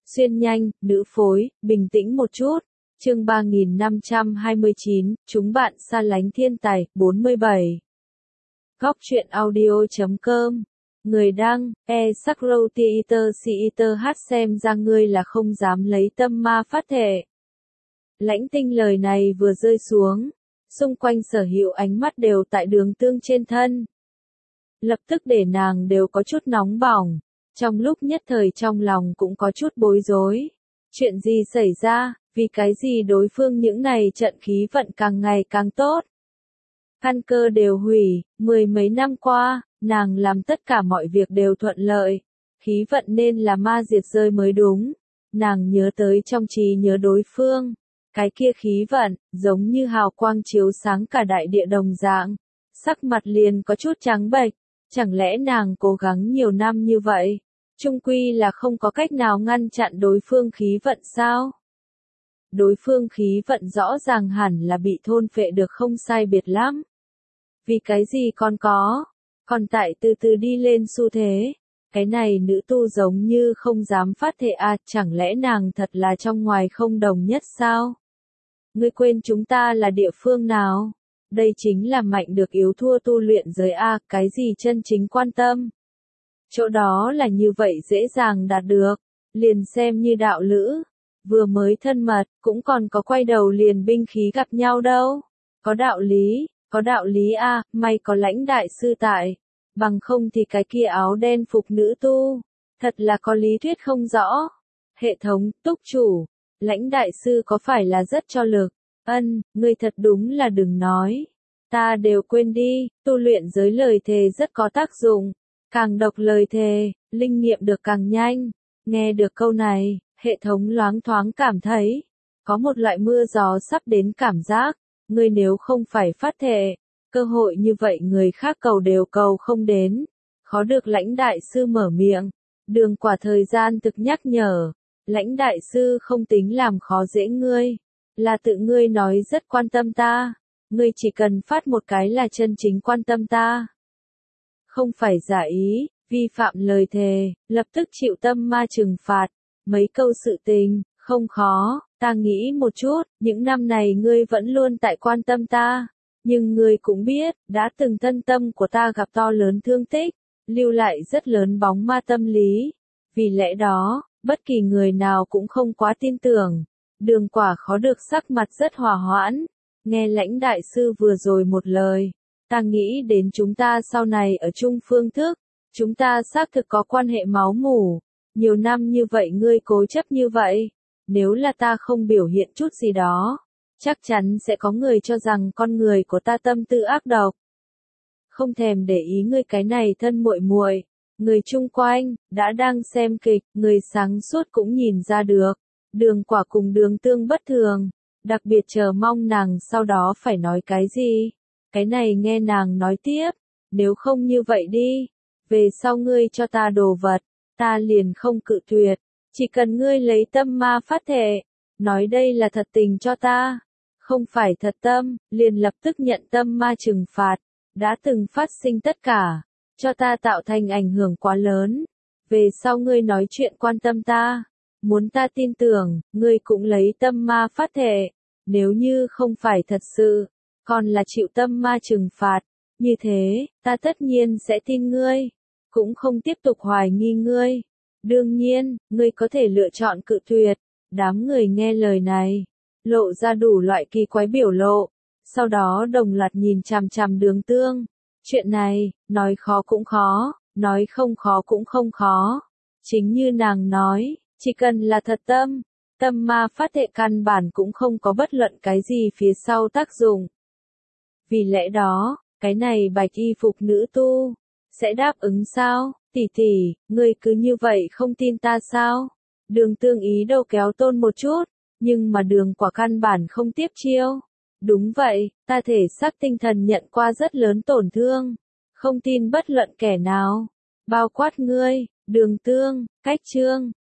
Xuyên nhanh, nữ phối, bình tĩnh một chút. Chương 3529, chúng bạn xa lánh thiên tài, 47. Góc truyện audio.com. Người đăng, Sakrow Theater hát xem ra ngươi là không dám lấy tâm ma phát thể. Lãnh Tinh lời này vừa rơi xuống, xung quanh sở hữu ánh mắt đều tại Đường Tương trên thân. Lập tức để nàng đều có chút nóng bỏng, trong lúc nhất thời trong lòng cũng có chút bối rối. Chuyện gì xảy ra, vì cái gì đối phương những này trận khí vận càng ngày càng tốt. Căn cơ đều hủy, 10 mấy năm qua, nàng làm tất cả mọi việc đều thuận lợi. Khí vận nên là ma diệt rơi mới đúng. Nàng nhớ tới trong trí nhớ đối phương. Cái kia khí vận, giống như hào quang chiếu sáng cả đại địa đồng dạng. Sắc mặt liền có chút trắng bệch. Chẳng lẽ nàng cố gắng nhiều năm như vậy, chung quy là không có cách nào ngăn chặn đối phương khí vận sao? Đối phương khí vận rõ ràng hẳn là bị thôn phệ được không sai biệt lắm. Vì cái gì còn tại từ từ đi lên xu thế. Cái này nữ tu giống như không dám phát thệ à, chẳng lẽ nàng thật là trong ngoài không đồng nhất sao? Ngươi quên chúng ta là địa phương nào? Đây chính là mạnh được yếu thua tu luyện giới A, cái gì chân chính quan tâm. Chỗ đó là như vậy dễ dàng đạt được, liền xem như đạo lữ, vừa mới thân mật, cũng còn có quay đầu liền binh khí gặp nhau đâu. Có đạo lý A, may có Lãnh đại sư tại, bằng không thì cái kia áo đen phục nữ tu, thật là có lý thuyết không rõ. Hệ thống, túc chủ, Lãnh đại sư có phải là rất cho lực? Ngươi thật đúng là đừng nói. Ta đều quên đi, tu luyện giới lời thề rất có tác dụng. Càng độc lời thề, linh nghiệm được càng nhanh. Nghe được câu này, hệ thống loáng thoáng cảm thấy, có một loại mưa gió sắp đến cảm giác. Ngươi nếu không phải phát thệ, cơ hội như vậy người khác cầu đều cầu không đến. Khó được Lãnh đại sư mở miệng. Đường Quả thời gian thực nhắc nhở. Lãnh đại sư không tính làm khó dễ ngươi. Là tự ngươi nói rất quan tâm ta. Ngươi chỉ cần phát một cái là chân chính quan tâm ta. Không phải giả ý, vi phạm lời thề, lập tức chịu tâm ma trừng phạt. Mấy câu sự tình, không khó, ta nghĩ một chút, những năm này ngươi vẫn luôn tại quan tâm ta. Nhưng ngươi cũng biết, đã từng thân tâm của ta gặp to lớn thương tích, lưu lại rất lớn bóng ma tâm lý. Vì lẽ đó, bất kỳ người nào cũng không quá tin tưởng. Đường Quả khó được sắc mặt rất hòa hoãn. Nghe Lãnh đại sư vừa rồi một lời, ta nghĩ đến chúng ta sau này ở chung phương thức, chúng ta xác thực có quan hệ máu mủ. Nhiều năm như vậy ngươi cố chấp như vậy, nếu là ta không biểu hiện chút gì đó, chắc chắn sẽ có người cho rằng con người của ta tâm tư ác độc. Không thèm để ý ngươi cái này thân muội muội, người chung quanh đã đang xem kịch, người sáng suốt cũng nhìn ra được. Đường Quả cùng Đường Tương bất thường, đặc biệt chờ mong nàng sau đó phải nói cái gì. Cái này nghe nàng nói tiếp, nếu không như vậy đi, về sau ngươi cho ta đồ vật, ta liền không cự tuyệt, chỉ cần ngươi lấy tâm ma phát thệ, nói đây là thật tình cho ta, không phải thật tâm, liền lập tức nhận tâm ma trừng phạt, đã từng phát sinh tất cả, cho ta tạo thành ảnh hưởng quá lớn, về sau ngươi nói chuyện quan tâm ta. Muốn ta tin tưởng, ngươi cũng lấy tâm ma phát thệ. Nếu như không phải thật sự, còn là chịu tâm ma trừng phạt. Như thế, ta tất nhiên sẽ tin ngươi. Cũng không tiếp tục hoài nghi ngươi. Đương nhiên, ngươi có thể lựa chọn cự tuyệt. Đám người nghe lời này, lộ ra đủ loại kỳ quái biểu lộ. Sau đó đồng loạt nhìn chằm chằm Đường Tương. Chuyện này, nói khó cũng khó, nói không khó cũng không khó. Chính như nàng nói. Chỉ cần là thật tâm ma phát thệ căn bản cũng không có bất luận cái gì phía sau tác dụng. Vì lẽ đó, cái này bạch y phục nữ tu, sẽ đáp ứng sao? Tỷ tỷ, ngươi cứ như vậy không tin ta sao? Đường Tương ý đồ kéo tôn một chút, nhưng mà Đường Quả căn bản không tiếp chiêu. Đúng vậy, ta thể xác tinh thần nhận qua rất lớn tổn thương, không tin bất luận kẻ nào, bao quát ngươi. Đường Tương, cách chương